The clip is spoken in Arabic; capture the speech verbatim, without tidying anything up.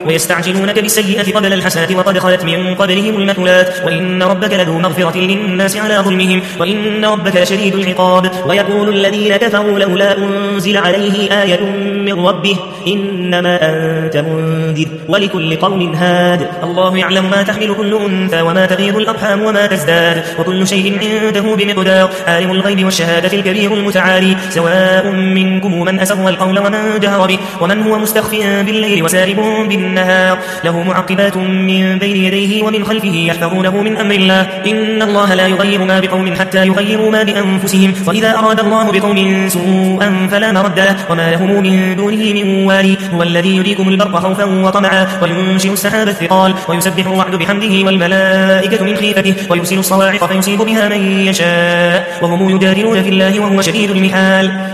ويستعجلونك بالسيئة قبل الحسنة وقد خلت من قبلهم المثلات وإن ربك لذو مغفرة للناس على ظلمهم وإن ربك لشديد العقاب ويقول الذين كفروا لولا أنزل عليه آية من ربه إنما أنت منذر ولكل قوم هاد الله يعلم ما تحمل كل أنثى وما تغيض الأرحام وما تزداد وكل شيء عنده بمقدار عالم الغيب والشهادة الكبير المتعالي سواء منكم من أسر القول ومن جهر به ومن هو مستخف بالليل وسارب بالنهار له معقبات من بين يديه ومن خلفه يحفظونه من أمر الله إن الله لا يغير ما بقوم حتى يغيروا ما بأنفسهم وإذا أراد الله بقوم سوءا فلا مرد له وما لهم من دونه من والي هو الذي يريكم البرق خوفا وطمعا وينشئ السحاب الثقال ويسبح الرعد بحمده والملائكة من خيفته ويرسل الصواعق فيصيب بها من يشاء وهم يجادلون في الله وهو شديد المحال